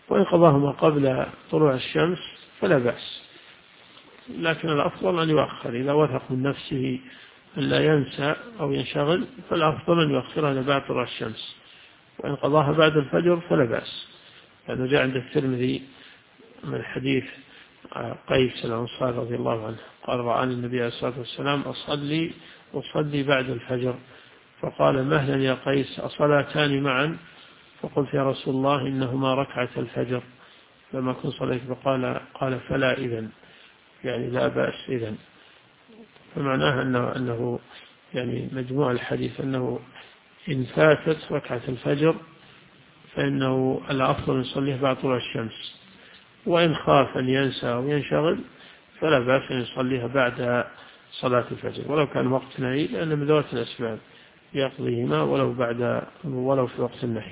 وإن قضاهما قبل طلوع الشمس فلا بأس، لكن الأفضل أن يؤخر إذا وثق من نفسه أن لا ينسى أو ينشغل، فالأفضل أن يؤخرها لبعد طلوع الشمس. وإن قضاها بعد الفجر فلا بأس، لأنه جاء عند الترمذي من حديث قيس الأنصاري رضي الله عنه قال رآني النبي عليه الصلاة والسلام أصلي بعد الفجر، فقال مهلا يا قيس أصلاتان معا؟ فقلت يا رسول الله إنهما ركعة الفجر لما كنت صليت، قال فلا إذن، يعني لا بأس إذن. فمعناه أنه يعني مجموع الحديث أنه إن فاتت ركعة الفجر فإنه الأفضل يصليه بعد طلوع الشمس، وإن خاف أن ينسى أو ينشغل فلا بأس أن يصليها بعد صلاة الفجر ولو كان وقت نهي، لأن من ذوات الأسباب يقضيهما ولو في وقت النهي.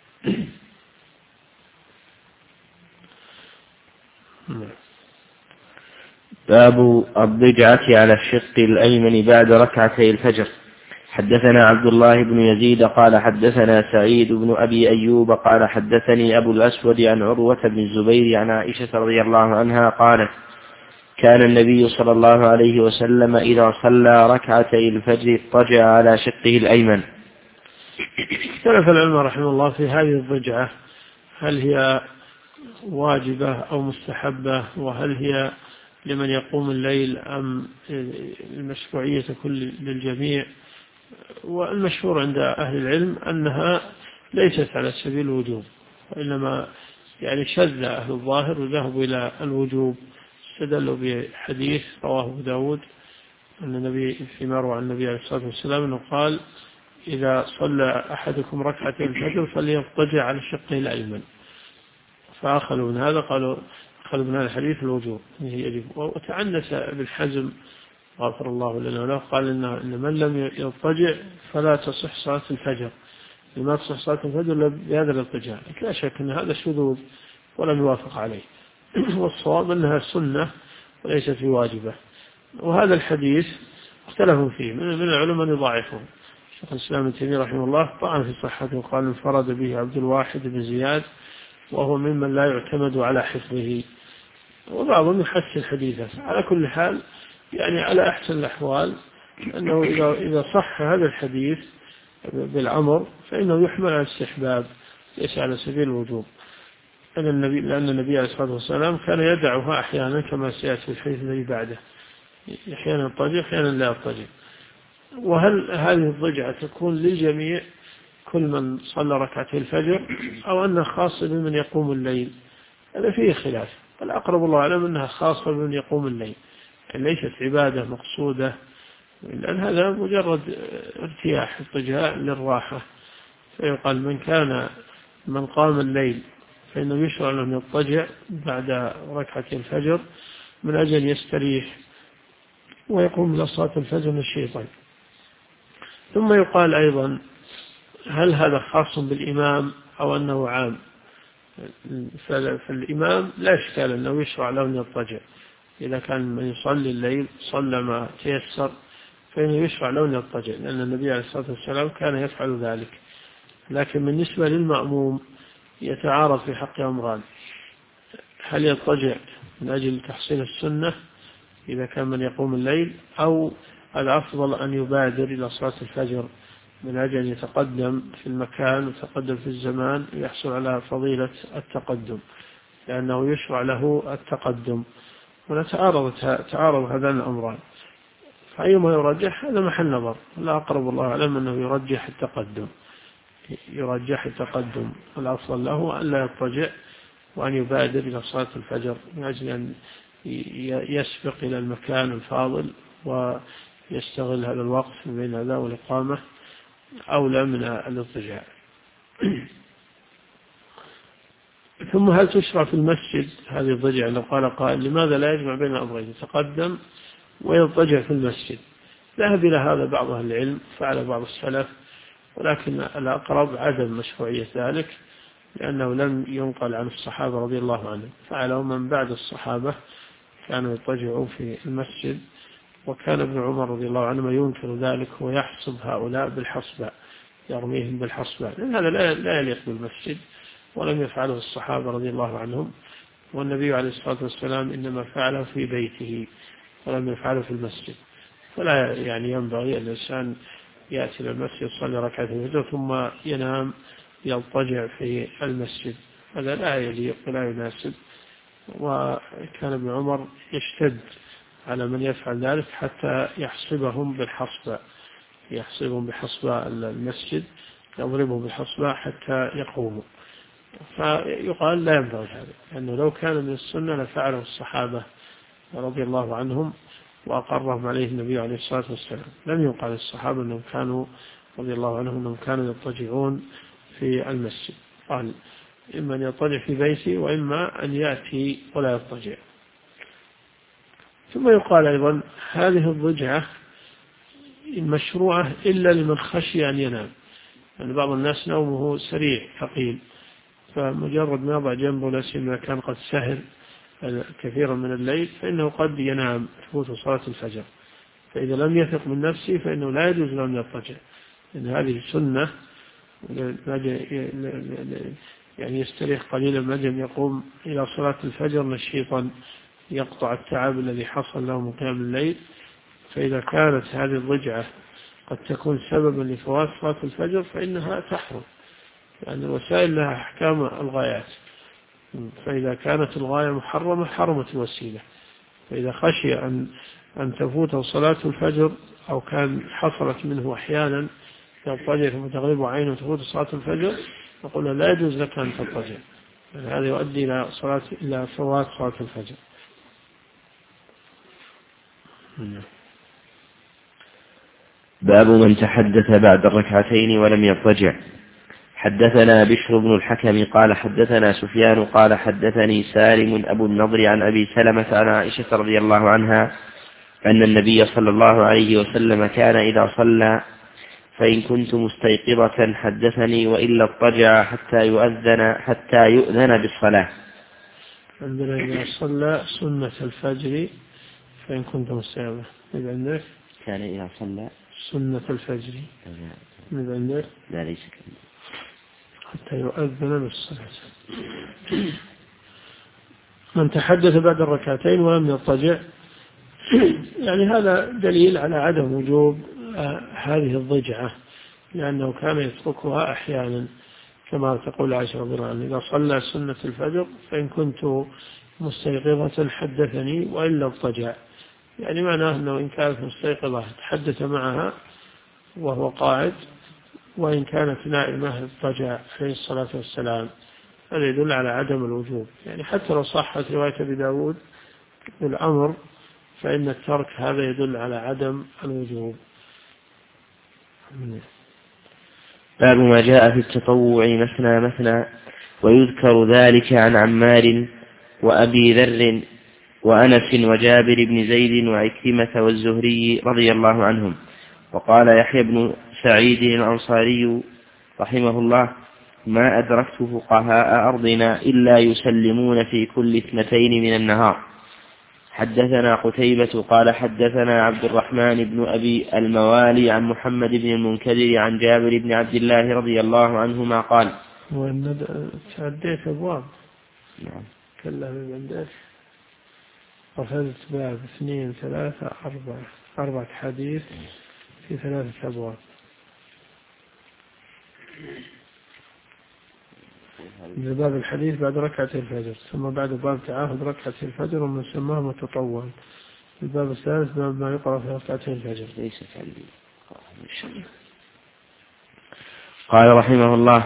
باب الضجعة على الشق الأيمن بعد ركعتي الفجر. حدثنا عبد الله بن يزيد قال حدثنا سعيد بن أبي أيوب قال حدثني أبو الأسود عن عروة بن الزبير عن عائشة رضي الله عنها قالت كان النبي صلى الله عليه وسلم إذا صلى ركعتي الفجر اضطجع على شقه الأيمن. اختلف العلماء رحمه الله في هذه الضجعة، هل هي واجبة أو مستحبة، وهل هي لمن يقوم الليل أم المشروعية كل للجميع. والمشهور عند أهل العلم أنها ليست على سبيل الوجوب، وإنما يعني شذ أهل الظاهر وذهبوا إلى الوجوب، استدلوا بحديث رواه أبو داود أن النبي فيما روى عن النبي عليه الصلاة والسلام أنه قال إذا صلى أحدكم ركعتي الفجر فليضطجع على شقه الأيمن، فأخذوا من هذا قالوا أخذوا من هذا الحديث الوجوب يجب. وتعنس ابن حزم غفر الله لنا وله قال إن من لم يضطجع فلا تصح صلاة الفجر، لما تصح صلاة الفجر بهذا الاضطجاع. لا شك أن هذا شذوذ ولم يوافق عليه، والصواب أنها سنة وليست واجبة. وهذا الحديث اختلفوا فيه من العلماء يضاعفون. شيخ الإسلام ابن تيمية رحمه الله طعن في صحته وقال انفرد به عبد الواحد بن زياد وهو ممن لا يعتمد على حفظه، وبعضهم يحسن حديثه. على كل حال يعني على أحسن الأحوال أنه إذا صح هذا الحديث بالأمر فإنه يحمل على الاستحباب ليس على سبيل الوجوب، لأن النبي عليه الصلاة والسلام كان يدعها أحيانا كما سيأتي في الحديث الذي بعده، أحيانا يضطجع أحيانا لا يضطجع. وهل هذه الضجعة تكون للجميع كل من صلى ركعتي الفجر أو أنها خاصة بمن يقوم الليل؟ هذا فيه خلاف. الأقرب الله أعلم أنها خاصة بمن يقوم الليل، يعني ليست عبادة مقصودة، لأن هذا مجرد ارتياح اضطجاع للراحة. فيقال من قام الليل فإنه يشرع له أن يضطجع بعد ركعتي الفجر من أجل يستريح ويقوم إلى صلاة الفجر من الشيطان. ثم يقال أيضا هل هذا خاص بالإمام أو أنه عام؟ فالإمام لا إشكال أنه يشرع له أن يضطجع، إذا كان من يصلي الليل صلى ما تيسر فإنه يشرع له أن يضطجع، لأن النبي عليه الصلاة والسلام كان يفعل ذلك. لكن بالنسبة للمأموم يتعارض في حق أمران: هل يضطجع من أجل تحصيل السنة إذا كان من يقوم الليل، أو الأفضل أن يبادر إلى صلاة الفجر من أجل أن يتقدم في المكان ويتقدم في الزمان ويحصل على فضيلة التقدم، لأنه يشرع له التقدم. تعارض هذان الأمران، فأيما يرجح هذا محل نظر. لا أقرب الله أعلم أنه يرجح التقدم، والأفضل له أن لا يضطجع وأن يبادر إلى صلاة الفجر من أجل أن يسبق إلى المكان الفاضل ويستغل هذا الوقت بين هذا والإقامة أولى من الاضطجاع. ثم هل تشرع في المسجد هذه الضجعة؟ لو قال قائل لماذا لا يجمع بين الأمرين، يتقدم ويضطجع في المسجد؟ ذهب إلى هذا بعض أهل العلم، فعل بعض السلف، ولكن الأقرب عدم مشروعية ذلك، لأنه لم ينقل عن الصحابة رضي الله عنهم. فعله من بعد الصحابة كانوا يضطجعوا في المسجد، وكان ابن عمر رضي الله عنه ينكر ذلك ويحسب هؤلاء بالحصباء، يرميهم بالحصباء، لأن هذا لا يليق بالمسجد. ولم يفعله الصحابة رضي الله عنهم، والنبي عليه الصلاة والسلام إنما فعله في بيته ولم يفعله في المسجد. فلا يعني ينبغي الإنسان يأتي إلى المسجد يصلي ركعتين الفجر ثم ينام يضطجع في المسجد، هذا لا يليق ولا يناسب. وكان ابن عمر يشتد على من يفعل ذلك حتى يحصبهم بحصباء المسجد، يضربهم بالحصباء حتى يقوموا. فيقال لا ينبغي هذا، لأنه لو كان من السنة لفعله الصحابة رضي الله عنهم وأقرهم عليه النبي عليه الصلاة والسلام. لم يقال الصحابة أنهم كانوا رضي الله عنهم أنهم كانوا يضطجعون في المسجد، قال إما أن يضطجع في بيته وإما أن يأتي ولا يضطجع. ثم يقال أيضا هذه الضجعة المشروعة إلا لمن خشي أن ينام، يعني بعض الناس نومه سريع ثقيل، فمجرد ما يضع جنبه لسيما كان قد سهر كثيرا من الليل فإنه قد ينام تفوت صلاة الفجر، فإذا لم يثق من نفسه فإنه لا يجوز له أن يضطجع، لأن هذه سنة يعني يستريح قليلا ما دام يقوم إلى صلاة الفجر نشيطا يقطع التعب الذي حصل له من قيام الليل. فإذا كانت هذه الضجعة قد تكون سببا لفوات صلاة الفجر فإنها تحرم، لأن الوسائل لها أحكام الغايات، فإذا كانت الغاية محرمة حرمت الوسيلة. فإذا خشي أن تفوته صلاة الفجر أو كان حصلت منه أحيانا يضطجع ثم تغلبه عينه وتفوت صلاة الفجر نقول لا يجوز لك أن تضطجع، يعني هذا يؤدي إلى فوات صلاة الفجر. باب من تحدث بعد الركعتين ولم يضطجع. حدثنا بشر بن الحكم قال حدثنا سفيان قال حدثني سالم أبو النضر عن أبي سلمة عن عائشة رضي الله عنها أن النبي صلى الله عليه وسلم كان إذا صلى فإن كنت مستيقظة حدثني وإلا اضطجع حتى يؤذن بالصلاة. عندنا إذا صلى سنة الفجر فإن كنت مستيقظة إذا عندك كان إذا صلى سنة الفجر إذا عندك لا ليس كذلك حتى يؤذن بالصلاة. من تحدث بعد الركعتين ولم يضطجع يعني هذا دليل على عدم وجوب هذه الضجعة، لأنه كان يتركها أحيانا كما تقول عائشة رضي الله عنها إذا صلى سنة الفجر فإن كنت مستيقظة حدثني وإلا اضطجع، يعني معناه أنه إن كانت مستيقظة تحدث معها وهو قاعد، وإن كانت نائمة اضطجع عليه الصلاة والسلام. هذا يدل على عدم الوجوب، يعني حتى لو صحت رواية أبي داود بالأمر فإن الترك هذا يدل على عدم الوجوب. باب ما جاء في التطوع مثنى مثنى، ويذكر ذلك عن عمار وأبي ذر وأنس وجابر بن زيد وعكرمة والزهري رضي الله عنهم. وقال يحيى بن سعيد الأنصاري رحمه الله ما أدركت فقهاء أرضنا إلا يسلمون في كل 2 من النهار. حدثنا قتيبة قال حدثنا عبد الرحمن بن أبي الموالي عن محمد بن المنكدر عن جابر بن عبد الله رضي الله عنهما قال وإن تعديت أبواب نعم كلها من عندك وفزت باب 2 3 4 حديث في 3 أبواب. باب الحديث بعد ركعة الفجر، ثم بعد باب تعاهد ركعة الفجر ومن سماه متطوع. الباب الثالث باب ما يقرأ في ركعتي الفجر. قال رحمه الله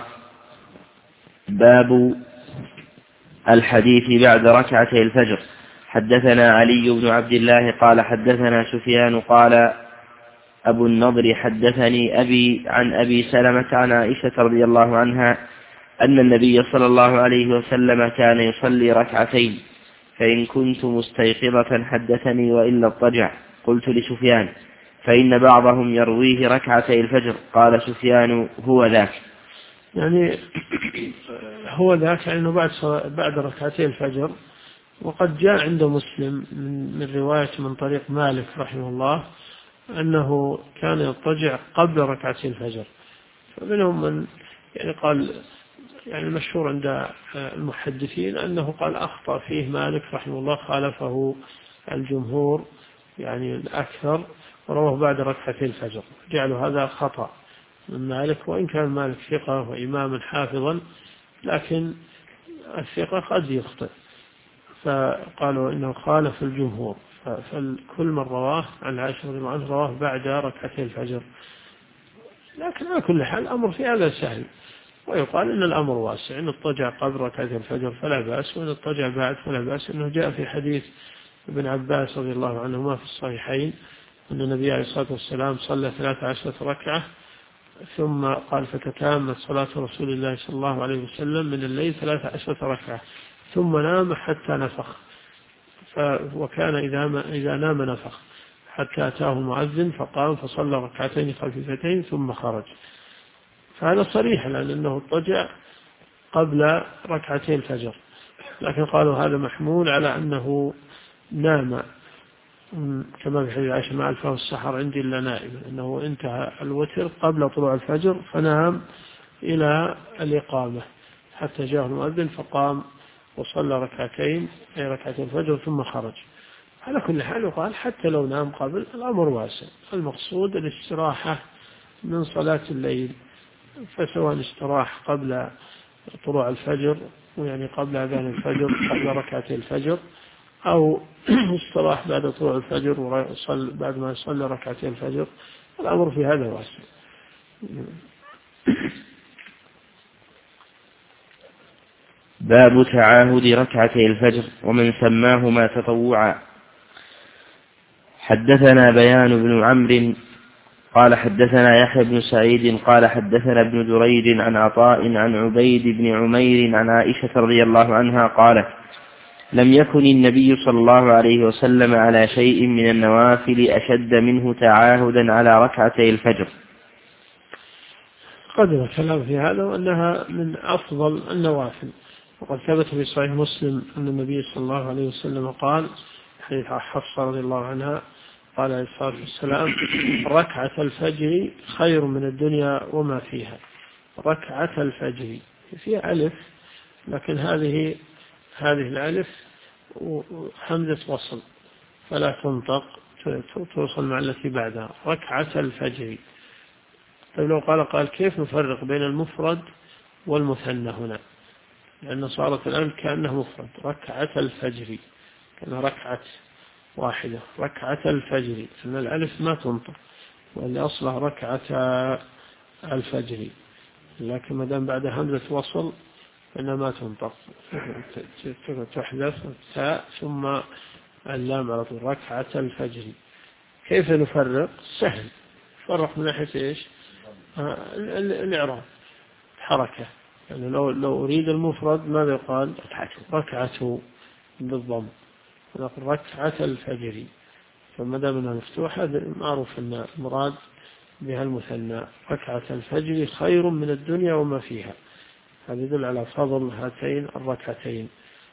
باب الحديث بعد ركعتي الفجر. حدثنا علي بن عبد الله قال حدثنا سفيان قال أبو النضر حدثني أبي عن أبي سلمة عن عائشة رضي الله عنها أن النبي صلى الله عليه وسلم كان يصلي 2 فإن كنت مستيقظة حدثني وإلا اضطجع. قلت لسفيان فإن بعضهم يرويه 2 الفجر. قال سفيان هو ذاك، يعني هو ذاك لأنه بعد 2 الفجر. وقد جاء عند مسلم من رواية من طريق مالك رحمه الله أنه كان يضطجع قبل 2 الفجر. فمنهم من يعني قال يعني المشهور عند المحدثين أنه قال أخطأ فيه مالك رحمه الله، خالفه الجمهور يعني الأكثر، ورواه بعد ركعتي الفجر، جعلوا هذا خطأ من مالك، وإن كان مالك ثقة وإماما حافظا لكن الثقة قد يخطئ، فقالوا إنه خالف الجمهور، فكل من رواه عن عائشة رضي الله عنها رواه بعد ركعتي الفجر. لكن على كل حال الأمر في هذا سهل، ويقال إن الأمر واسع، إن اضطجع قبل ركعتي الفجر فلا بأس، وإن اضطجع بعد فلا بأس، إنه جاء في حديث ابن عباس رضي الله عنهما في الصحيحين أن النبي عليه الصلاة والسلام صلى 13 ركعة ثم قال فتتامت صلاة رسول الله صلى الله عليه وسلم من الليل 13 ركعة ثم نام حتى نفخ، وكان إذا نام نفخ حتى أتاه المؤذن فقام فصلى ركعتين خفيفتين ثم خرج. فهذا صريح لأنه اضطجع قبل ركعتي الفجر، لكن قالوا هذا محمول على أنه نام، كما في حديث عائشة ما ألفه السحر عندي إلا نائم، أنه انتهى الوتر قبل طلوع الفجر فنام إلى الإقامة حتى جاء المؤذن فقام وصلى ركعتين أي ركعتين الفجر ثم خرج. على كل حال يقال حتى لو نام قبل الأمر واسع، المقصود الاستراحة من صلاة الليل، فسواء استراح قبل طلوع الفجر يعني قبل أذان الفجر قبل ركعتي الفجر، أو استراح بعد طلوع الفجر بعد ما يصلي ركعتي الفجر، الأمر في هذا واسع. باب تعاهد ركعتي الفجر ومن سماهما تطوعا. حدثنا بيان بن عمرو قال حدثنا يحيى بن سعيد قال حدثنا ابن دريد عن عطاء عن عبيد بن عمير عن عائشة رضي الله عنها قالت لم يكن النبي صلى الله عليه وسلم على شيء من النوافل أشد منه تعاهدا على ركعتي الفجر. قدر الكلام في هذا وأنها من أفضل النوافل، وقد ثبت في صحيح مسلم أن النبي صلى الله عليه وسلم قال حديث حفصة رضي الله عنها قال عليه الصلاة والسلام ركعة الفجر خير من الدنيا وما فيها. ركعة الفجر فيها ألف، لكن هذه الألف همزة وصل فلا تنطق، توصل مع التي بعدها ركعة الفجر. طيب لو قال كيف نفرق بين المفرد والمثنى هنا؟ لأن صارت الآن كأنه مفرد، ركعة الفجر كأنها ركعة واحدة، ركعة الفجر أن الألف ما تنطق، واللي أصلها ركعة الفجر، لكن ما دام بعد همزة وصل فإنها ما تنطق، تحذف التاء ثم اللام على طول، ركعة الفجر. كيف نفرق؟ سهل، فرق من ناحية إيش؟ الإعراب حركة، يعني لو أريد المفرد ماذا يقال؟ ركعته بالضم، نقول ركعة الفجر، فما دام انها مفتوحة معروف ان المراد بها المثنى. ركعة الفجر خير من الدنيا وما فيها، هذا يدل على فضل هاتين الركعتين.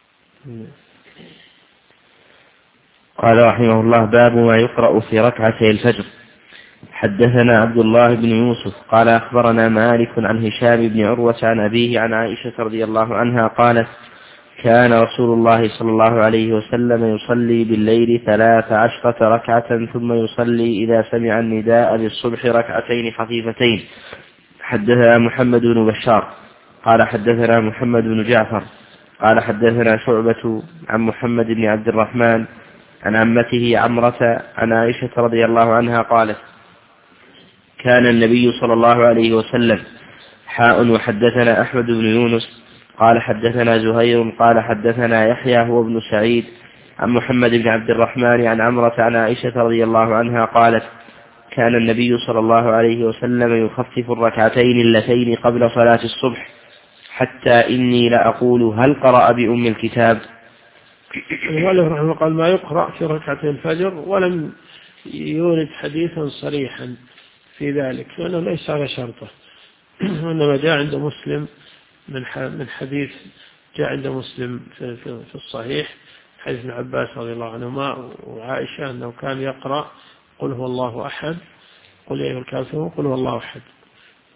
قال رحمه الله باب ما يقرأ في ركعتي الفجر. حدثنا عبد الله بن يوسف قال أخبرنا مالك عن هشام بن عروة عن أبيه عن عائشة رضي الله عنها قالت كان رسول الله صلى الله عليه وسلم يصلي بالليل 13 ركعة ثم يصلي إذا سمع النداء للصبح ركعتين خفيفتين. حدثنا محمد بن بشار قال حدثنا محمد بن جعفر قال حدثنا شعبة عن محمد بن عبد الرحمن عن عمته عمرة عن عائشة رضي الله عنها قالت كان النبي صلى الله عليه وسلم وحدثنا أحمد بن يونس قال حدثنا زهير قال حدثنا يحيى هو ابن سعيد عن محمد بن عبد الرحمن عن عمرة عن عائشة رضي الله عنها قالت كان النبي صلى الله عليه وسلم يخفف الركعتين اللتين قبل صلاة الصبح حتى إني لأقول هل قرأ بأم الكتاب. قال ما يقرأ في ركعتي الفجر، ولم يورد حديثا صريحا في ذلك لأنه ليس على شرطه، وإنما جاء عند مسلم من حديث جاء عند مسلم في الصحيح حديث ابن عباس رضي الله عنهما وعائشة أنه كان يقرأ قل هو الله أحد قل يا أيها الكافرون قل هو الله أحد،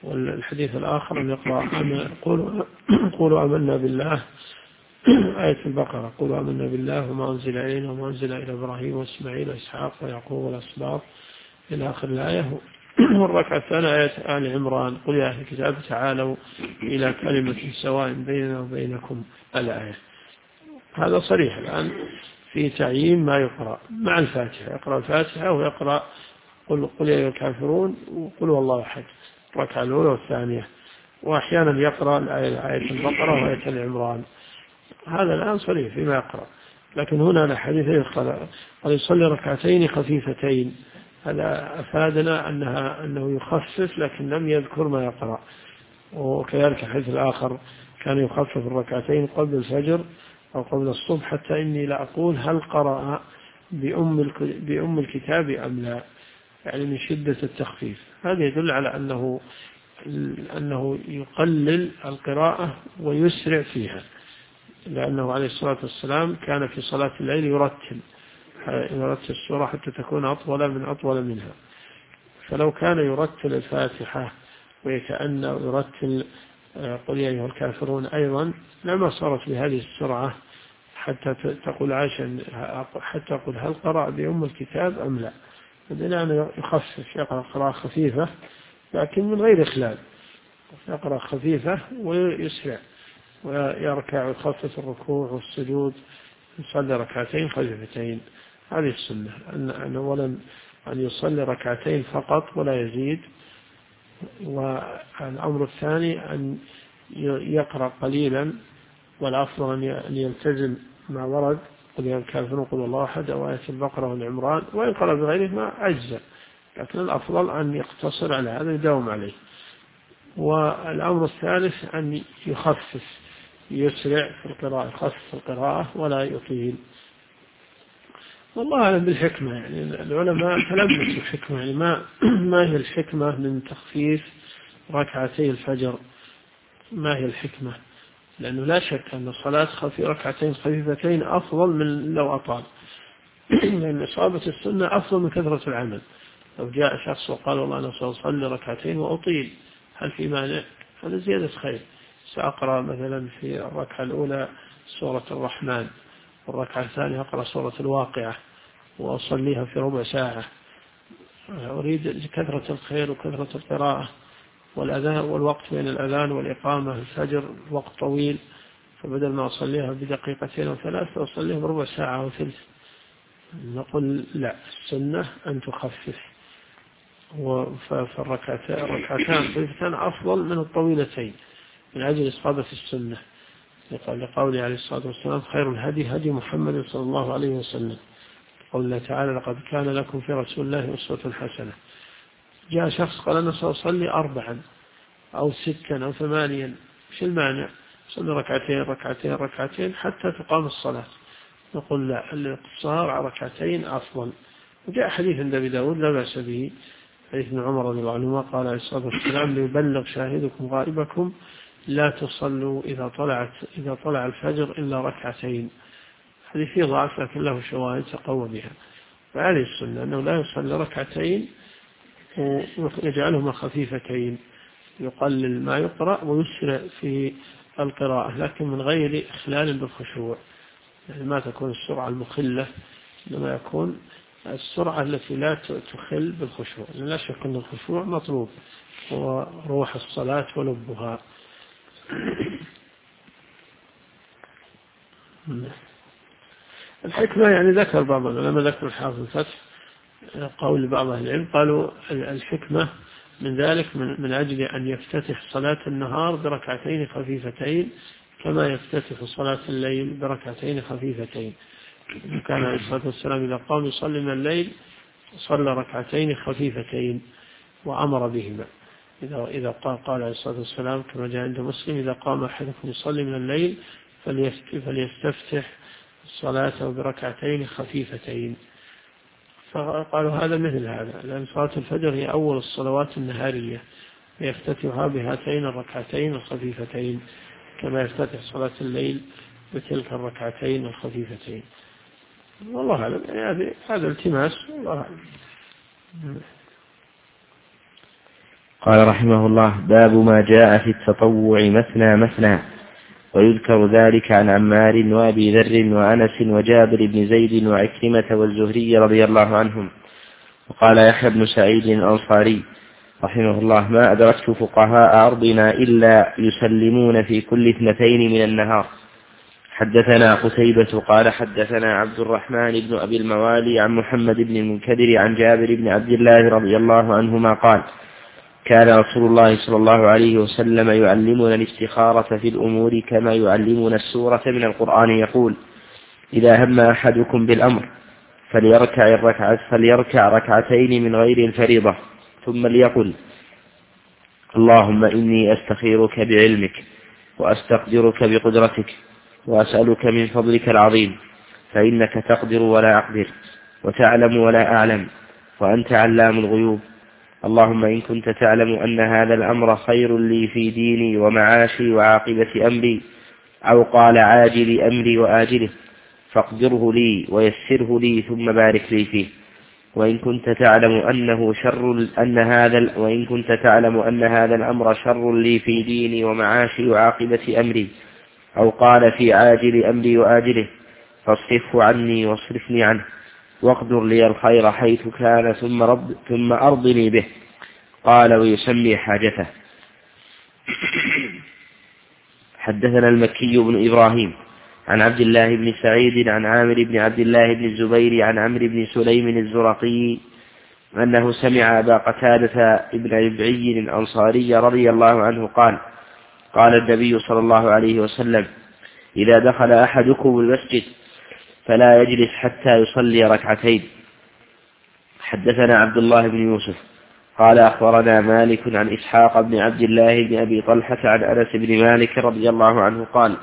والحديث الآخر أن يقرأ قولوا آمنا بالله آية البقرة، قولوا آمنا بالله وما أنزل إلينا وما أنزل إلى إبراهيم وإسماعيل وإسحاق ويعقوب والأسباط إلى آخر الآية. والركعة الثانية آية آل عمران، قل يا أهل الكتاب تعالوا إلى كلمة سواء بيننا وبينكم الآية. هذا صريح الآن في تعيين ما يقرأ مع الفاتحة، يقرأ الفاتحة ويقرأ قل يا أيها الكافرون وقل والله أحد الركعة الأولى والثانية، وأحيانا يقرأ آية البقرة وآية العمران. هذا الآن صريح فيما يقرأ. لكن هنا الحديث قال يصلي ركعتين خفيفتين، هذا أفادنا أنه يخفف لكن لم يذكر ما يقرأ. وكذلك الحديث الآخر كان يخفف الركعتين قبل الفجر أو قبل الصبح، حتى إني لا أقول هل قرأ بأم الكتاب أم لا، يعني من شدة التخفيف. هذا يدل على أنه يقلل القراءة ويسرع فيها، لأنه عليه الصلاة والسلام كان في صلاة الليل يرتل السورة حتى تكون أطول منها. فلو كان يرتل الفاتحة ويكأن يرتل قل يا أيها الكافرون أيضا لما صارت بهذه السرعة حتى تقول عائشة حتى أقول هل قرأ بأم الكتاب أم لا. بدنا أن يخفف، يقرأ قراءة خفيفة لكن من غير إخلال، يقرأ خفيفة ويسرع ويركع ويخفف الركوع والسجود، يصلي ركعتين خفيفتين. هذه السنة، أن أولا أن يصلي ركعتين فقط ولا يزيد. والأمر الثاني أن يقرأ قليلا، والأفضل أن يلتزم ما ورد قل يا الكافرون قل الله أحد أو آية البقرة والعمران، وإن قرأ بغيرهما أجزاء، لكن الأفضل أن يقتصر على هذا يداوم عليه. والأمر الثالث أن يخفف، يسرع في القراءة، يخفف القراءة ولا يطيل. والله أعلم بالحكمة، يعني العلماء تلمسوا الحكمة، يعني ما هي الحكمة من تخفيف ركعتي الفجر؟ ما هي الحكمة؟ لأنه لا شك أن الصلاة ركعتين خفيفتين أفضل من لو أطال، لأن إصابة السنة أفضل من كثرة العمل. لو جاء شخص وقال والله أنا سأصلي ركعتين وأطيل، هل في مانع؟ هذا زيادة خير. سأقرأ مثلا في الركعة الأولى سورة الرحمن، والركعة الثانية أقرأ سورة الواقعة وأصليها في ربع ساعة. أريد كثرة الخير وكثرة القراءة. والأذان والوقت بين الأذان والإقامة الفجر وقت طويل، فبدل ما أصليها بدقيقتين أو ثلاث أصليها بربع ساعة أو ثلث. نقول لا، السنة أن تخفف، فالركعتان خفيفتان أفضل من الطويلتين من أجل إصابة السنة، لقوله عليه الصلاة والسلام خير الهدي هدي محمد صلى الله عليه وسلم. قول الله تعالى لقد كان لكم في رسول الله أسوة حسنة. جاء شخص قال أنا سأصلي 4 أو 6 أو 8، مش المانع؟ صلي ركعتين حتى تقام الصلاة. نقول لا، الاقتصار على ركعتين أفضل. وجاء حديث عند أبي داود لا بأس به، حديث ابن عمر رضي الله عنهما قال عليه الصلاة والسلام ليبلغ شاهدكم غائبكم لا تصلوا إذا طلع الفجر إلا ركعتين. حديث فيه ضعف لكن له شواهد تقوى بها. فهذه السنة أنه لا يصلي ركعتين ويجعلهما خفيفتين، يقلل ما يقرأ ويسرع في القراءة، لكن من غير إخلال بالخشوع. يعني ما تكون السرعة المخلة، إنما يكون السرعة التي لا تخل بالخشوع، لأن لا شك أن الخشوع مطلوب هو روح الصلاة ولبها. الحكمة يعني ذكر بعض العلماء، ذكر الحافظ الفتح قول بعض أهل العلم قالوا الحكمة من ذلك من أجل أن يفتتح صلاة النهار بركعتين خفيفتين كما يفتتح صلاة الليل بركعتين خفيفتين. كان عليه الصلاة والسلام إذا قام يصلي من الليل صلى ركعتين خفيفتين وأمر بهما. إذا قال عليه الصلاة والسلام كما جاء عند مسلم إذا قام أحدكم يصلي من الليل فليستفتح صلاته بركعتين خفيفتين. فقالوا هذا مثل هذا، لأن صلاة الفجر هي أول الصلوات النهارية، فيفتتحها بهاتين الركعتين الخفيفتين كما يفتتح صلاة الليل بتلك الركعتين الخفيفتين. والله أعلم، يعني هذا التماس، والله أعلم. قال رحمه الله: باب ما جاء في التطوع مثنى مثنى. ويذكر ذلك عن عمار وأبي ذر وأنس وجابر بن زيد وعكرمة والزهري رضي الله عنهم. وقال يحيى بن سعيد الأنصاري رحمه الله: ما أدركت فقهاء أرضنا إلا يسلمون في كل 2 من النهار. حدثنا قتيبة قال حدثنا عبد الرحمن بن أبي الموالي عن محمد بن المنكدر عن جابر بن عبد الله رضي الله عنهما قال: كان رسول الله صلى الله عليه وسلم يعلمنا الاستخارة في الأمور كما يعلمنا السورة من القرآن، يقول: إذا هم أحدكم بالأمر فليركع ركعتين من غير الفريضة، ثم ليقل: اللهم إني أستخيرك بعلمك وأستقدرك بقدرتك وأسألك من فضلك العظيم، فإنك تقدر ولا أقدر وتعلم ولا أعلم وأنت علام الغيوب. اللهم إن كنت تعلم أن هذا الأمر خير لي في ديني ومعاشي وعاقبة أمري، أو قال عاجل أمري وآجله، فاقدره لي ويسره لي ثم بارك لي فيه. وإن كنت تعلم أن هذا الأمر شر لي في ديني ومعاشي وعاقبة أمري، أو قال في عاجل أمري وآجله، فاصرفه عني واصرفني عنه، واقدر لي الخير حيث كان ثم أرضني به. قال: ويسمي حاجته. حدثنا المكي بن إبراهيم عن عبد الله بن سعيد عن عامر بن عبد الله بن الزبير عن عمرو بن سليم الزرقي أنه سمع أبا قتادة بن ربعي الأنصاري رضي الله عنه قال: قال النبي صلى الله عليه وسلم: إذا دخل أحدكم المسجد فلا يجلس حتى يصلي ركعتين. حدثنا عبد الله بن يوسف قال أخبرنا مالك عن إسحاق بن عبد الله بن أبي طلحة عن أنس بن مالك رضي الله عنه قال: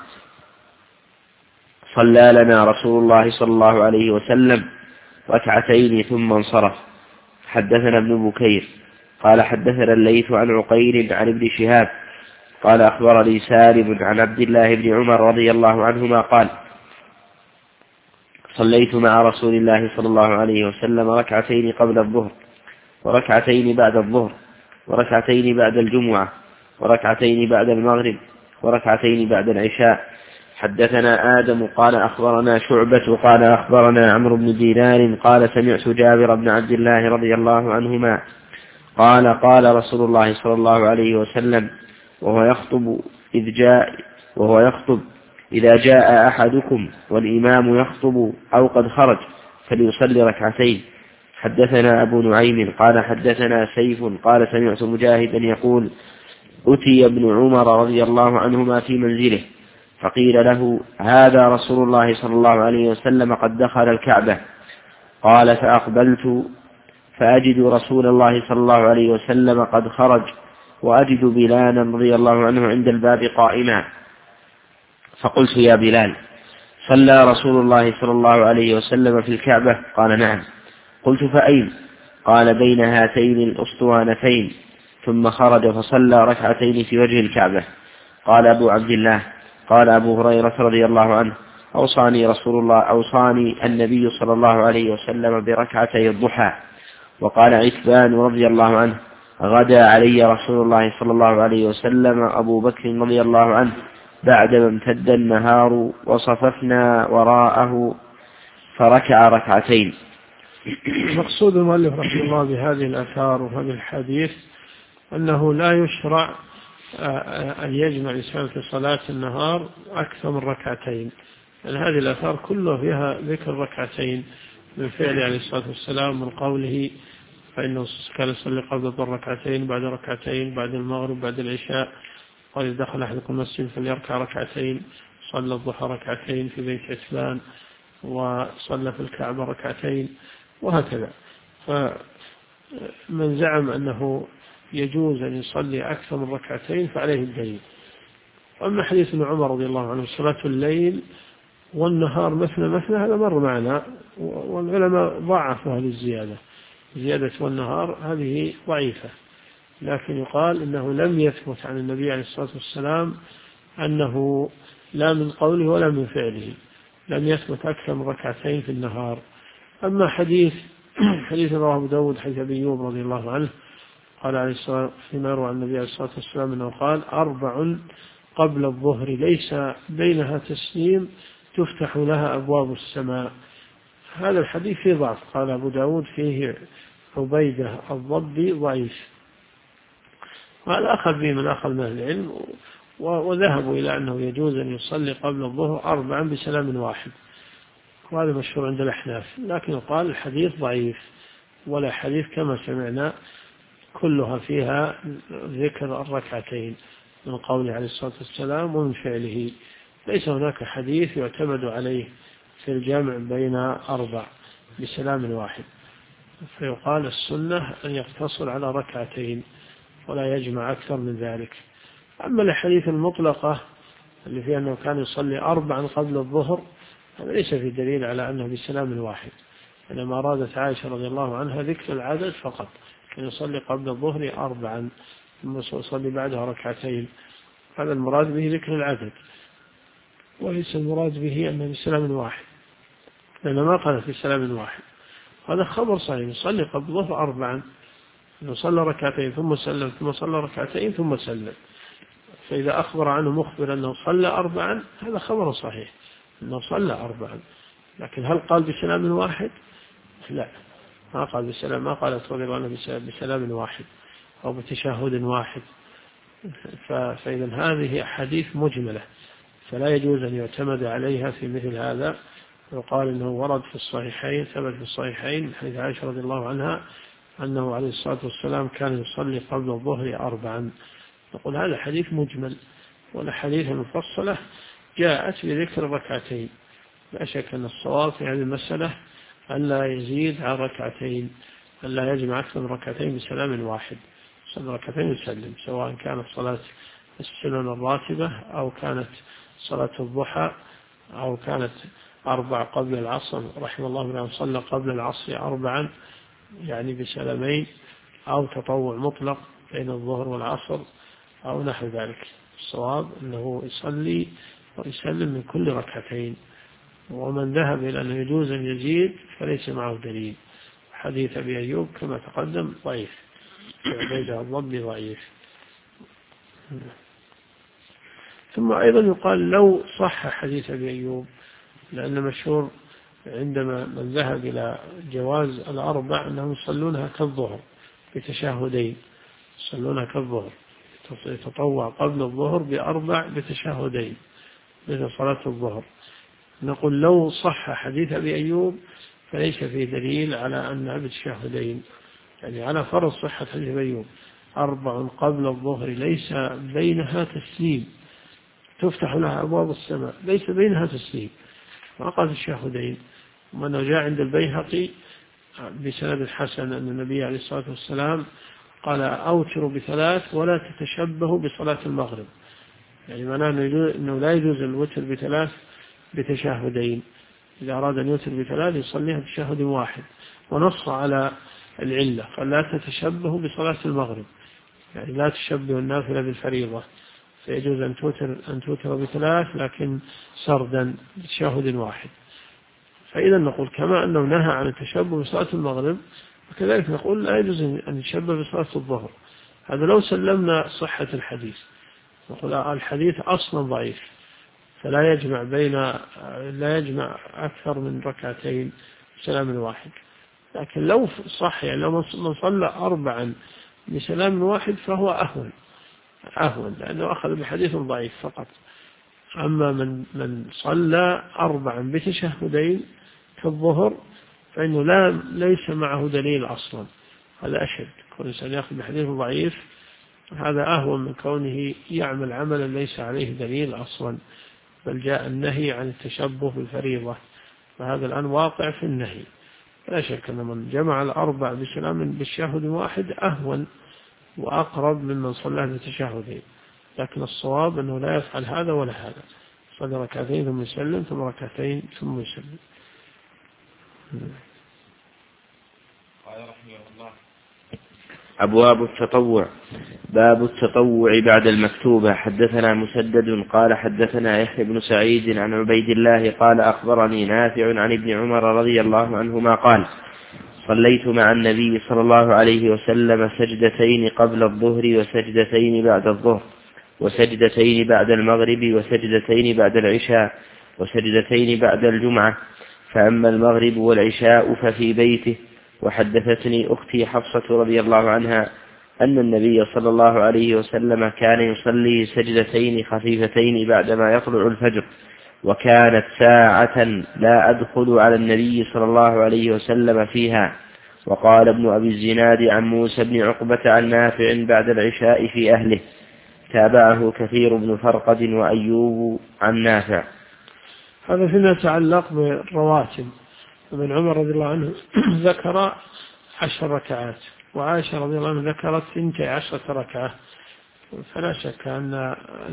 صلى لنا رسول الله صلى الله عليه وسلم ركعتين ثم انصرف. حدثنا ابن بكير قال حدثنا الليث عن عقيل عن ابن شهاب قال أخبرني سالم عن عبد الله بن عمر رضي الله عنهما قال: صليت مع رسول الله صلى الله عليه وسلم ركعتين قبل الظهر وركعتين بعد الظهر وركعتين بعد الجمعة وركعتين بعد المغرب وركعتين بعد العشاء. حدثنا آدم قال أخبرنا شعبة قال أخبرنا عمرو بن دينار قال سمعت جابر بن عبد الله رضي الله عنهما قال: قال رسول الله صلى الله عليه وسلم وهو يخطب: إذا جاء أحدكم والإمام يخطب أو قد خرج فليصلي ركعتين. حدثنا أبو نعيم قال حدثنا سيف قال سمعت مجاهدا يقول: أتي ابن عمر رضي الله عنهما في منزله فقيل له: هذا رسول الله صلى الله عليه وسلم قد دخل الكعبة. قال: فأقبلت فأجد رسول الله صلى الله عليه وسلم قد خرج وأجد بلالا رضي الله عنه عند الباب قائما، فقلت: يا بلال، صلى رسول الله صلى الله عليه وسلم في الكعبة؟ قال: نعم. قلت: فأين؟ قال: بين هاتين الأسطوانتين. ثم خرج فصلى ركعتين في وجه الكعبة. قال أبو عبد الله: قال أبو هريرة رضي الله عنه: أوصاني النبي صلى الله عليه وسلم بركعتي الضحى. وقال عتبان رضي الله عنه: غدا علي رسول الله صلى الله عليه وسلم أبو بكر رضي الله عنه بعدما امتد النهار وصففنا وراءه فركع ركعتين. مقصود المؤلف رحمه الله بهذه الآثار وهذه الحديث أنه لا يشرع أن يجمع الإنسان في صلاة النهار أكثر من ركعتين، لأن هذه الآثار كلها فيها ذكر ركعتين من فعل عليه الصلاة والسلام، من قوله: فإنه كان يصلي قبل الظهر ركعتين، بعد ركعتين، بعد المغرب، بعد العشاء. قال: إذا دخل أحدكم المسجد فليركع ركعتين. صلى الضحى ركعتين في بيت عتبان، وصلى في الكعبة ركعتين، وهكذا. فمن زعم أنه يجوز أن يصلي أكثر من ركعتين فعليه الدليل. أما حديث ابن عمر رضي الله عنه: صلاة الليل والنهار مثنى مثنى، هذا مر معنا، والعلماء ضعفوا هذه الزيادة، زيادة والنهار هذه ضعيفة، لكن يقال إنه لم يثبت عن النبي عليه الصلاة والسلام أنه لا من قوله ولا من فعله لم يثبت أكثر من ركعتين في النهار. أما حديث رواه أبو داود حديث أبي أيوب رضي الله عنه قال عليه الصلاة فيما يروى عن النبي عليه الصلاة والسلام أنه قال 4 قبل الظهر ليس بينها تسليم تفتح لها أبواب السماء. هذا الحديث فيه ضعف، قال أبو داود فيه عبيدة الضبي ضعيف، وهذا أخذ به من أخذ من العلم وذهبوا إلى أنه يجوز أن يصلي قبل الظهر 4 بسلام واحد، وهذا مشهور عند الأحناف، لكن قال الحديث ضعيف، ولا حديث كما سمعنا كلها فيها ذكر الركعتين من قوله عليه الصلاة والسلام ومن فعله، ليس هناك حديث يعتمد عليه في الجمع بين 4 بسلام واحد، فيقال السنة أن يقتصر على ركعتين ولا يجمع أكثر من ذلك. أما الحديث المطلقة اللي فيها أنه كان يصلي 4 قبل الظهر، هذا ليس في دليل على أنه بسلام واحد، إنما أرادت عائشة رضي الله عنها ذكر العدد فقط، كان يصلي قبل الظهر 4 ثم يصلي بعدها ركعتين، هذا المراد به ذكر العدد، وليس المراد به أنه بسلام واحد، لأنه ما قال في سلام واحد. هذا خبر صحيح، يصلي قبل الظهر 4، إنه صلى ركعتين ثم سلم ثم صلى ركعتين ثم سلم، فإذا أخبر عنه مخبر أنه صلى 4 هذا خبر صحيح أنه صلى 4، لكن هل قال بسلام واحد؟ لا، ما قال بسلام، ما قالت رضي الله عنه بسلام واحد أو بتشهد واحد. فإذا هذه أحاديث مجملة فلا يجوز أن يعتمد عليها في مثل هذا، وقال إنه ورد في الصحيحين، ثبت في الصحيحين حديث عائشة رضي الله عنها أنه عليه الصلاة والسلام كان يصلي قبل الظهر 4. نقول هذا حديث مجمل، والأحاديث المفصلة جاءت بذكر الركعتين، لا شك أن الصواب في هذه المسألة أن لا يزيد عن ركعتين، أن لا يجمع أكثر من ركعتين بسلام واحد، صلى ركعتين يسلم، سواء كانت صلاة السنن الراتبة أو كانت صلاة الضحى أو كانت 4 قبل العصر، رحمه الله من صلى قبل العصر 4 يعني بسلامين، أو تطوع مطلق بين الظهر والعصر أو نحو ذلك. الصواب أنه يصلي ويسلم من كل ركعتين، ومن ذهب إلى أنه يجوز أن يزيد فليس معه دليل. حديث أبي أيوب كما تقدم ضعيف، عبيدة الضبي ضعيف. ثم أيضا يقال لو صح حديث أبي أيوب، لأن مشهور عندما من ذهب إلى جواز 4 أنهم يصلونها كالظهر بتشهدين، يصلونها كالظهر، يتطوع قبل الظهر ب4 بتشهدين مثل صلاة الظهر. نقول لو صح حديث أبي أيوب فليس فيه دليل على أن بتشهدين، يعني على فرض صحة حديث أبي أيوب 4 قبل الظهر ليس بينها تسليم تفتح لها أبواب السماء، ليس بينها تسليم، ما قال الشهدين. وأنه جاء عند البيهقي بسند الحسن أن النبي عليه الصلاة والسلام قال أوتروا ب3 ولا تتشبهوا بصلاة المغرب، يعني معناه أنه لا يجوز الوتر ب3 بتشهدين، إذا أراد أن يوتر ب3 يصليها بتشهد واحد، ونص على العلة قال لا تتشبهوا بصلاة المغرب، يعني لا تشبهوا النافلة بالفريضة، فيجوز أن توتر ب3 لكن سردا بتشهد واحد. فإذا نقول كما أنه نهى عن التشبه بصلاة المغرب، وكذلك نقول لا يجوز أن يتشبه بصلاة الظهر. هذا لو سلمنا صحة الحديث، نقول الحديث أصلا ضعيف فلا يجمع لا يجمع أكثر من ركعتين بسلام واحد، لكن لو صح يعني لو من صلى 4 بسلام واحد فهو أهون لأنه أخذ بحديث ضعيف فقط. أما من صلى 4 بتشهدين كالظهر فإنه ليس معه دليل أصلا، هذا أشد، كون الإنسان يأخذ بحديث ضعيف هذا أهون من كونه يعمل عملا ليس عليه دليل أصلا، بل جاء النهي عن التشبه بالفريضة، فهذا الآن واقع في النهي. لا شك أن من جمع 4 بسلام بالشهد واحد أهون وأقرب ممن صلى بتشهدين، لكن الصواب أنه لا يفعل هذا ولا هذا، صلى ركعتين ثم يسلم ثم ركعتين ثم يسلم. قال رحمه الله: أبواب التطوع. باب التطوع بعد المكتوبة. حدثنا مسدد قال حدثنا يحيى بن سعيد عن عبيد الله قال أخبرني نافع عن ابن عمر رضي الله عنهما قال: صليت مع النبي صلى الله عليه وسلم سجدتين قبل الظهر وسجدتين بعد الظهر وسجدتين بعد المغرب وسجدتين بعد العشاء وسجدتين بعد الجمعة، فأما المغرب والعشاء ففي بيته. وحدثتني أختي حفصة رضي الله عنها أن النبي صلى الله عليه وسلم كان يصلي سجدتين خفيفتين بعدما يطلع الفجر، وكانت ساعة لا أدخل على النبي صلى الله عليه وسلم فيها. وقال ابن أبي الزناد عن موسى بن عقبة عن نافع بعد العشاء في أهله، تابعه كثير بن فرقد وأيوب عن نافع. هذا فيما يتعلق بالرواتب. ابن عمر رضي الله عنه ذكر 10 ركعات، وعائشة رضي الله عنها ذكرت 12 ركعة. فلا شك أن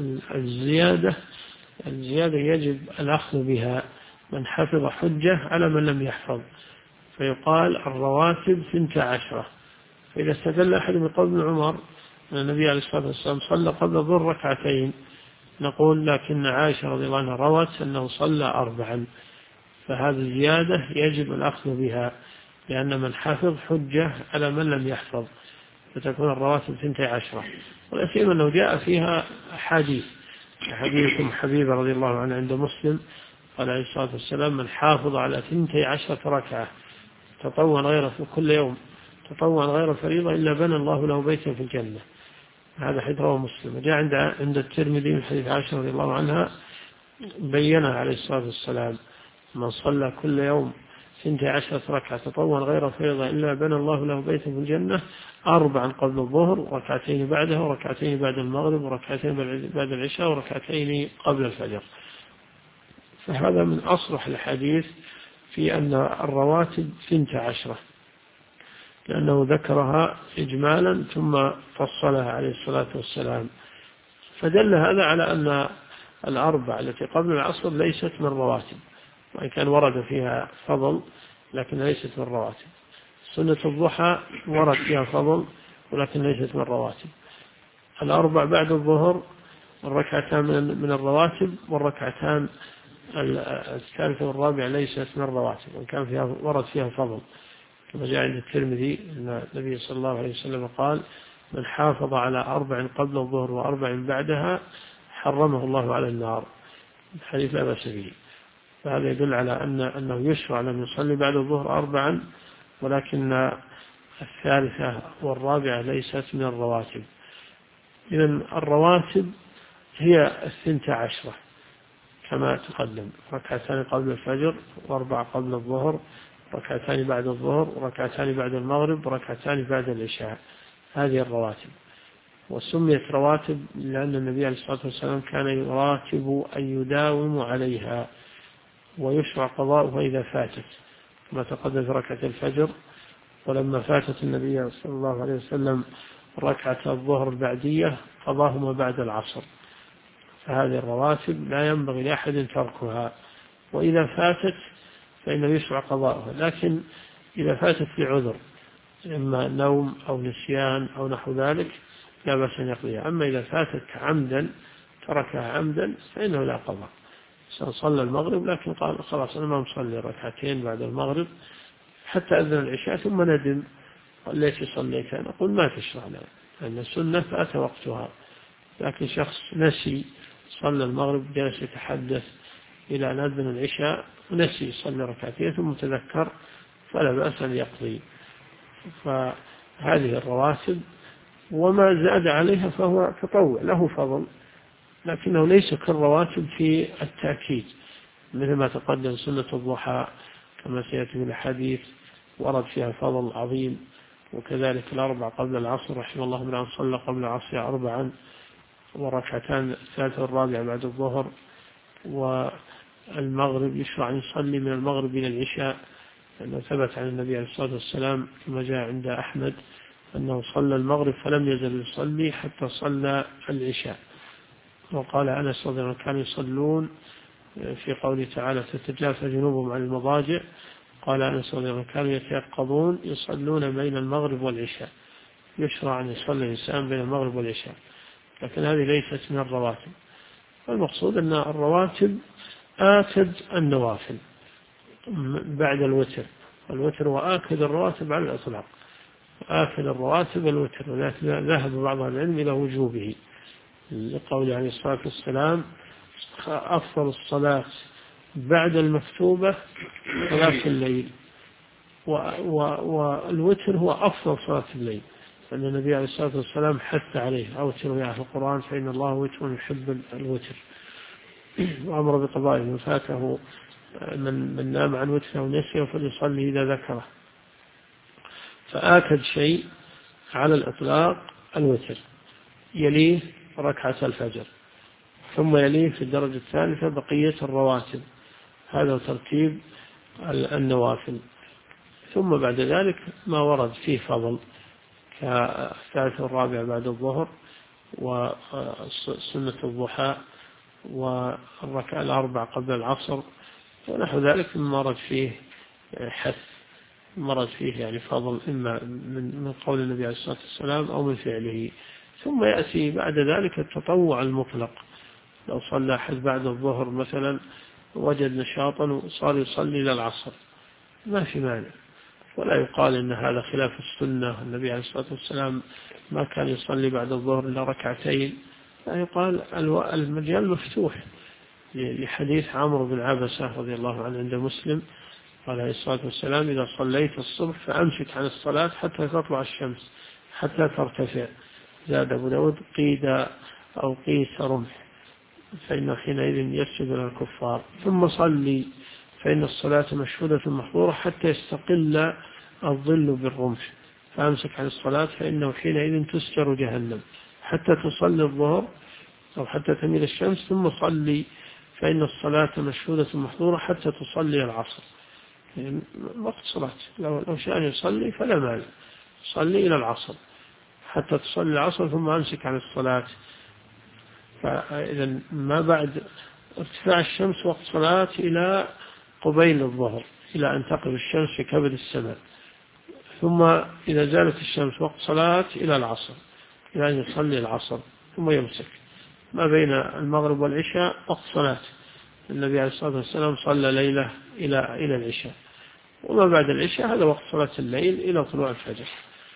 الزيادة يجب الأخذ بها، من حفظ حجة على من لم يحفظ، فيقال الرواتب 12. فإذا استدل أحد بقول ابن عمر أن النبي عليه الصلاة والسلام صلى قبل الظهر ركعتين، نقول لكن عائشة رضي الله عنها روت أنه صلى 4، فهذه زيادة يجب الأخذ بها، لأن من حفظ حجة على من لم يحفظ، فتكون الرواتب 12. ولا سيما أنه جاء فيها حديث حبيبة رضي الله عنها عند مسلم قال عليه الصلاة والسلام: من حافظ على 12 ركعة تطوعا غير في كل يوم تطوعا غير فريضة إلا بنى الله له بيتا في الجنة. هذا حديث رواه مسلم. جاء عند الترمذي من حديث عائشة رضي الله عنها بينها عليه الصلاة والسلام: من صلى كل يوم 12 ركعة تطوعا غير فريضة إلا بنى الله له بيتا في الجنة، 4 قبل الظهر وركعتين بعده وركعتين بعد المغرب وركعتين بعد العشاء وركعتين قبل الفجر. فهذا من أصرح الحديث في أن الرواتب 12، لأنه ذكرها إجمالا ثم فصلها عليه الصلاة والسلام. فدل هذا على أن 4 التي قبل العصر ليست من رواتب، وإن كان ورد فيها فضل لكن ليست من رواتب. سنة الضحى ورد فيها فضل ولكن ليست من رواتب. 4 بعد الظهر الركعتان من الرواتب، والركعتان الثالثة والرابعة ليست من الرواتب، وإن كان ورد فيها فضل، كما جاء عند الترمذي أن النبي صلى الله عليه وسلم قال: من حافظ على 4 قبل الظهر و4 بعدها حرمه الله على النار. الحديث لا بأس به. فهذا يدل على أنه يشرع لم يصلي بعد الظهر 4، ولكن الثالثة والرابعة ليست من الرواتب. إذن الرواتب هي 12 كما تقدم: ركعتان قبل الفجر، و4 قبل الظهر، ركعتان بعد الظهر، وركعتان بعد المغرب، وركعتان بعد العشاء. هذه الرواتب. وسميت رواتب لأن النبي عليه الصلاة والسلام كان يراتب أن يداوم عليها، ويشرع قضاؤها إذا فاتت، كما تقدم في ركعة الفجر. ولما فاتت النبي صلى الله عليه وسلم ركعة الظهر البعدية قضاهما بعد العصر. فهذه الرواتب لا ينبغي لأحد تركها، وإذا فاتت فإنه يشرع قضاؤها، لكن إذا فاتت لعذر إما نوم أو نسيان أو نحو ذلك لا بأس أن يقضيها. أما إذا فاتت عمدا تركها عمدا فإنه لا قضاء. صلى المغرب لكن قال: خلاص أنا ما مصلي ركعتين بعد المغرب حتى أذن العشاء، ثم ندم قال: ليش صليت؟ أنا أقول: ما تشرع له، لأن السنة فات وقتها. لكن شخص نسي صلى المغرب جلس يتحدث إلى أن أذن العشاء ونسي يصلي ركعتين ثم تذكر، فلا بأس أن يقضي. فهذه الرواتب، وما زاد عليها فهو تطوع له فضل، لكنه ليس كالرواتب في التأكيد، مثل ما تقدم سنة الضحى كما سيأتي في الحديث ورد فيها فضل عظيم. وكذلك 4 قبل العصر، رحمه الله من أن صلى قبل العصر 4، وركعتان الثالثة والرابعة بعد الظهر. والمغرب يشرع أن يصلي من المغرب إلى العشاء، لأنه ثبت عن النبي عليه الصلاة والسلام كما جاء عند أحمد أنه صلى المغرب فلم يزل يصلي حتى صلى العشاء. وقال أنس رضي الله عنه: كانوا يصلون في قوله تعالى: تتجافى جنوبهم عن المضاجع. قال أنس رضي الله عنه: كانوا يتيقظون يصلون بين المغرب والعشاء. يشرع أن يصلي الإنسان بين المغرب والعشاء، لكن هذه ليست من الرواتب. والمقصود أن الرواتب آكد النوافل بعد الوتر، الوتر وآكد الرواتب على الإطلاق، آكد الرواتب الوتر، ولكن ذهب بعض العلم إلى وجوبه لقول عليه الصلاة والسلام أفضل الصلاة بعد المكتوبة صلاة الليل، والوتر هو أفضل صلاة الليل، لأن النبي عليه الصلاة والسلام حث عليه: أوتروا يا أهل القرآن فإن الله وتر يحب الوتر، وأمر بقضاء من فاته من نام عن وتره ونسيه فليصلي إذا ذكره. فآكد شيء على الإطلاق الوتر، يليه ركعة الفجر، ثم يليه في الدرجة الثالثة بقية الرواتب، هذا ترتيب النوافل، ثم بعد ذلك ما ورد فيه فضل كالثالث والرابع بعد الظهر، وسنة الضحى، والركعة الأربع قبل العصر، ونحو ذلك مما ورد فيه حث، مرض فيه يعني فضل إما من قول النبي عليه الصلاة والسلام أو من فعله. ثم يأتي بعد ذلك التطوع المطلق، لو صلى أحد بعد الظهر مثلا وجد نشاطا وصار يصلي إلى العصر ما في مانع، ولا يقال إن هذا خلاف السنة، النبي عليه الصلاة والسلام ما كان يصلي بعد الظهر إلا ركعتين، لا يقال المجال مفتوح، لحديث عمرو بن عبسة رضي الله عنه عند مسلم قال عليه الصلاة والسلام: إذا صليت الصبح فأمسك عن الصلاة حتى تطلع الشمس حتى ترتفع. زاد أبو داود: قيد أو قيس رمح، فإنه حينئذ يسجد للكفار. ثم صلي فإن الصلاة مشهودة محظورة حتى يستقل الظل بالرمح، فأمسك عن الصلاة فإنه حينئذ تسجر جهنم حتى تصلي الظهر أو حتى تميل الشمس، ثم صلي فإن الصلاة مشهودة محظورة حتى تصلي العصر. يعني وقت صلاة، لو شاء يصلي فلا مانع، صلي إلى العصر حتى تصلي العصر ثم أمسك عن الصلاة. فإذا ما بعد ارتفاع الشمس وقت صلاة إلى قبيل الظهر، إلى أن تقف الشمس في كبد السماء، ثم إذا زالت الشمس وقت صلاة إلى العصر، إلى أن يصلي العصر ثم يمسك. ما بين المغرب والعشاء وقت صلاة، النبي عليه الصلاة والسلام صلى ليلة إلى العشاء، وما بعد العشاء هذا وقت صلاة الليل إلى طلوع الفجر.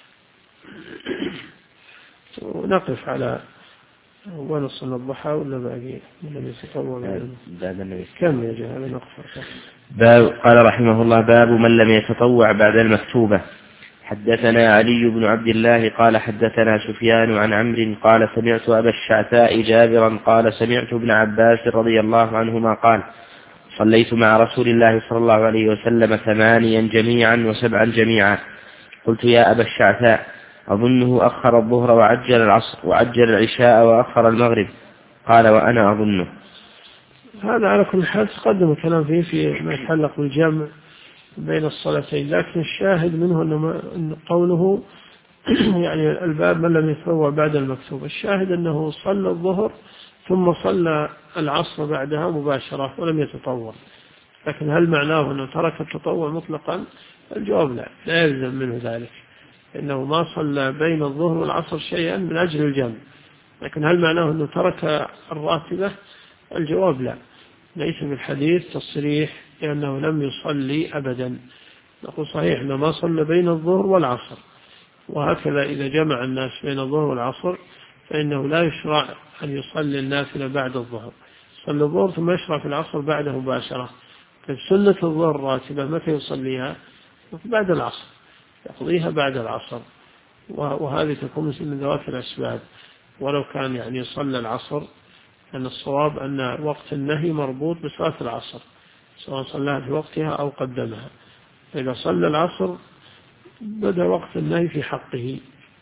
ونقف على ونصل الضحى ولا باقي من يتطوع كم يا جهال نقف. قال رحمه الله: باب من لم يتطوع بعد المكتوبة. حدثنا علي بن عبد الله قال حدثنا سفيان عن عمرو قال سمعت أبا الشعثاء جابرا قال سمعت ابن عباس رضي الله عنهما قال: صليت مع رسول الله صلى الله عليه وسلم 8 جميعا و7 جميعا. قلت: يا أبا الشعثاء، أظنه أخر الظهر وعجل العصر وعجل العشاء وأخر المغرب. قال: وأنا أظنه. هذا على كل حال تقدم الكلام فيه في ما يتعلق بالجمع بين الصلاتين، لكن الشاهد منه أن قوله يعني الباب من لم يتطوع بعد المكتوب، الشاهد أنه صلى الظهر ثم صلى العصر بعدها مباشرة ولم يتطوع. لكن هل معناه أنه ترك التطوع مطلقا؟ الجواب لا يلزم منه ذلك، إنه ما صلى بين الظهر والعصر شيئا من أجل الجمع. لكن هل معناه أنه ترك الراتبة؟ الجواب لا، ليس من الحديث تصريح لأنه لم يصلي أبدا. نقول صحيح أنه ما صلى بين الظهر والعصر، وهكذا إذا جمع الناس بين الظهر والعصر فإنه لا يشرع أن يصلي النافلة بعد الظهر، صلى الظهر ثم يشرع في العصر بعده مباشرة. سنة الظهر الراتبة متى يصليها؟ بعد العصر، يقضيها بعد العصر، وهذه تكون من ذوات الأسباب. ولو كان يعني يصلى العصر، أن الصواب أن وقت النهي مربوط بصلاة العصر، سواء صلاها في وقتها أو قدمها. فإذا صلى العصر بدأ وقت النهي في حقه.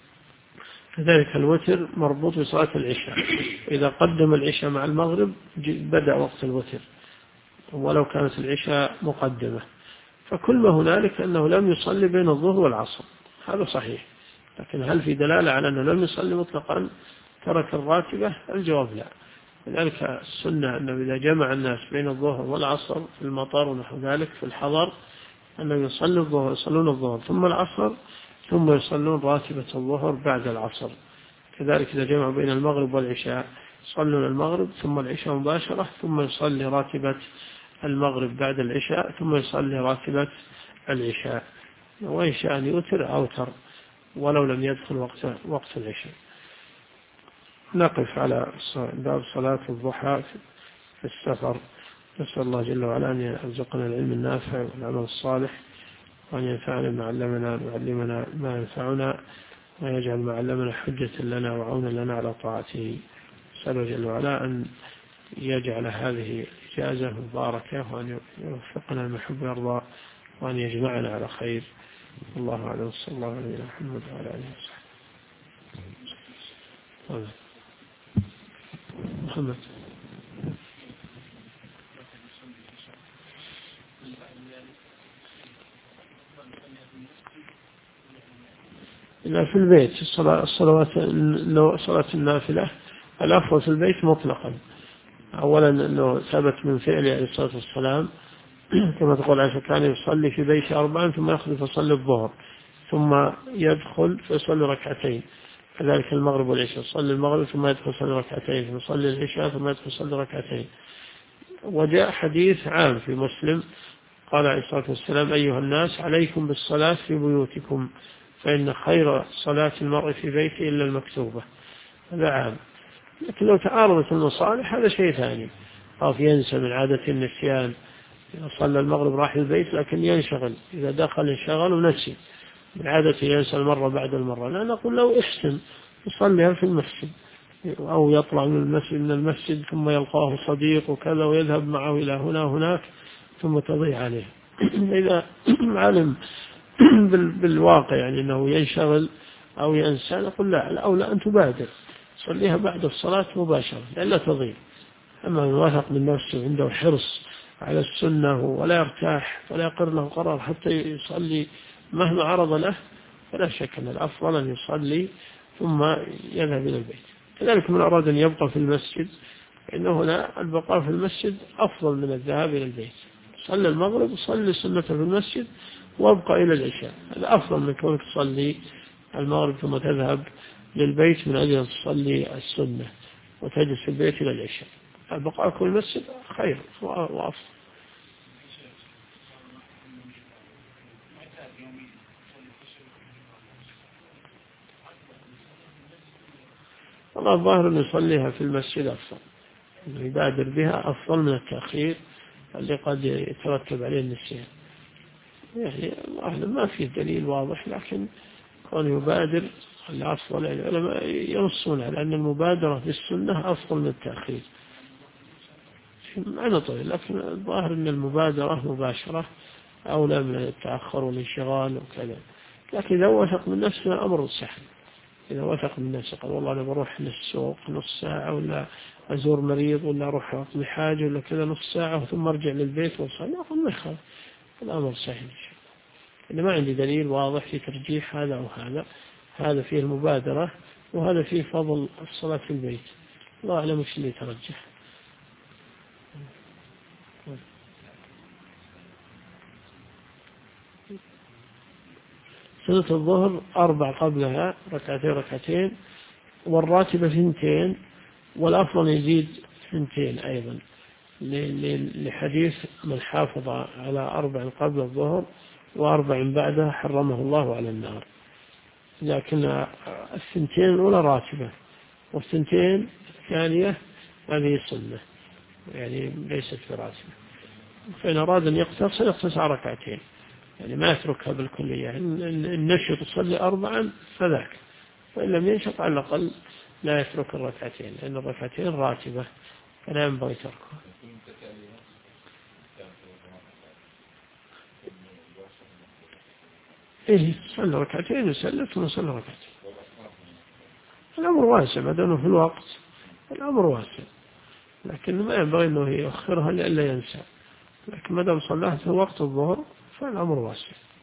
كذلك الوتر مربوط بصلاة العشاء، إذا قدم العشاء مع المغرب بدأ وقت الوتر ولو كانت العشاء مقدمة. فكل ما هنالك أنه لم يصلي بين الظهر والعصر، هذا صحيح. لكن هل في دلالة على أنه لم يصلي مطلقا ترك الراتبة؟ الجواب لا. لذلك السنة أنه إذا جمع الناس بين الظهر والعصر في المطار ونحو ذلك في الحضر، أنه يصلون الظهر ثم العصر ثم يصلون راتبة الظهر بعد العصر. كذلك إذا جمع بين المغرب والعشاء يصلون المغرب ثم العشاء مباشرة ثم يصلي راتبة المغرب بعد العشاء ثم يصلي راتبة العشاء، وإن شاء أن يوتر أوتر ولو لم يدخل وقت العشاء. نقف على باب صلاة الضحى في السفر. نسأل الله جل وعلا أن يرزقنا العلم النافع والعمل الصالح، وأن ينفعنا ما علمنا ويعلمنا ما ينفعنا، ويجعل ما علمنا حجة لنا وعونا لنا على طاعته. نسأله جل وعلا أن يجعل هذه إجازة مباركة، وأن يوفقنا المحب ويرضى، وأن يجمعنا على خير. الله أعلم. صلى الله عليه محمد وعلى آله وصحبه. محمد. إلا في البيت صلاة النافلة الأفضل في البيت مطلقا. أولا أنه ثبت من فعله عليه الصلاة والسلام كما تقول عائشة كان يصلي في بيته 4 ثم يخرج فيصلي الظهر ثم يدخل فيصلي ركعتين، كذلك المغرب والعشاء يصلي المغرب ثم يدخل يصلي ركعتين، ثم يصلي العشاء ثم يدخل يصلي ركعتين. وجاء حديث عام في مسلم قال عليه الصلاة والسلام: أيها الناس عليكم بالصلاة في بيوتكم فإن خير صلاة المرء في بيته إلا المكتوبة. هذا عام. لكن لو تعارضت المصالح هذا شيء ثاني. أو ينسى من عادة النسيان، صلى المغرب راح البيت لكن ينشغل، إذا دخل انشغل ونسي، من عادة ينسى المرة بعد المرة. لا نقول له احسن يصليها في المسجد، أو يطلع من المسجد ثم يلقاه صديق وكذا ويذهب معه إلى هنا وهناك ثم تضيع عليه. إذا علم بالواقع يعني أنه ينشغل أو ينسى نقول لا، الأولى أن تبادر صليها بعد الصلاة مباشرة لئلا تضيع. أما من واثق من نفسه عنده حرص على السنة ولا يرتاح ولا يقر له قرار حتى يصلي مهما عرض له، فلا شك أن الأفضل أن يصلي ثم يذهب إلى البيت. كذلك من أراد أن يبقى في المسجد فإنه هنا البقاء في المسجد أفضل من الذهاب إلى البيت. صلي المغرب وصلي سنة في المسجد وابقى إلى العشاء، هذا أفضل من كونك تصلي المغرب ثم تذهب للبيت من أجل أن تصلي السنة وتجلس في البيت إلى العشاء. البقاء في المسجد خير وأفضل. والله الظاهر أن يصليها في المسجد أفضل، أنه يبادر بها أفضل من التأخير اللي قد يترتب عليه النسيان. يعني الله ما فيه دليل واضح، لكن كون يبادر الأفضل. العلماء ينصون على أن المبادرة في السنة أفضل من التأخير. أنا طويل، لكن الظاهر أن المبادرة مباشرة أولى من التأخر والانشغال وكذا. لكن إذا وثق من نفسه أمر سهل، إذا وثق من نفسه قال والله أنا بروح للسوق نص ساعة، ولا أزور مريض، ولا أروح أقضي حاجة، ولا كذا نص ساعة ثم أرجع للبيت وأصلي، أقول ما يخالف، الأمر سهل. إن ما عندي دليل واضح في ترجيح هذا أو هذا، هذا فيه المبادرة وهذا فيه فضل الصلاة في البيت. الله أعلم وش اللي يترجح. سنة الظهر 4 قبلها ركعتين، والراتبة 2، والأفضل يزيد 2 أيضا، لحديث من حافظ على 4 قبل الظهر و4 بعدها حرمه الله على النار. لكن 2 الأولى راتبة، و2 الثانية هذه سنة، يعني ليست براتبة. فإن أراد أن يقتصر على 2 يعني ما يتركها بالكلية. إن نشط يصلي 4 فذاك، وإن لم ينشط على الأقل لا يترك 2 لأن 2 راتبة فلا ينبغي تركها. إيه صلى 2 وسلم ثم صلى 2. الأمر واسع ما دام في الوقت، الأمر واسع، لكن ما ينبغي أنه يؤخرها لئلا ينسى. لكن ما دام صلاها في وقت الظهر فالأمر واسع.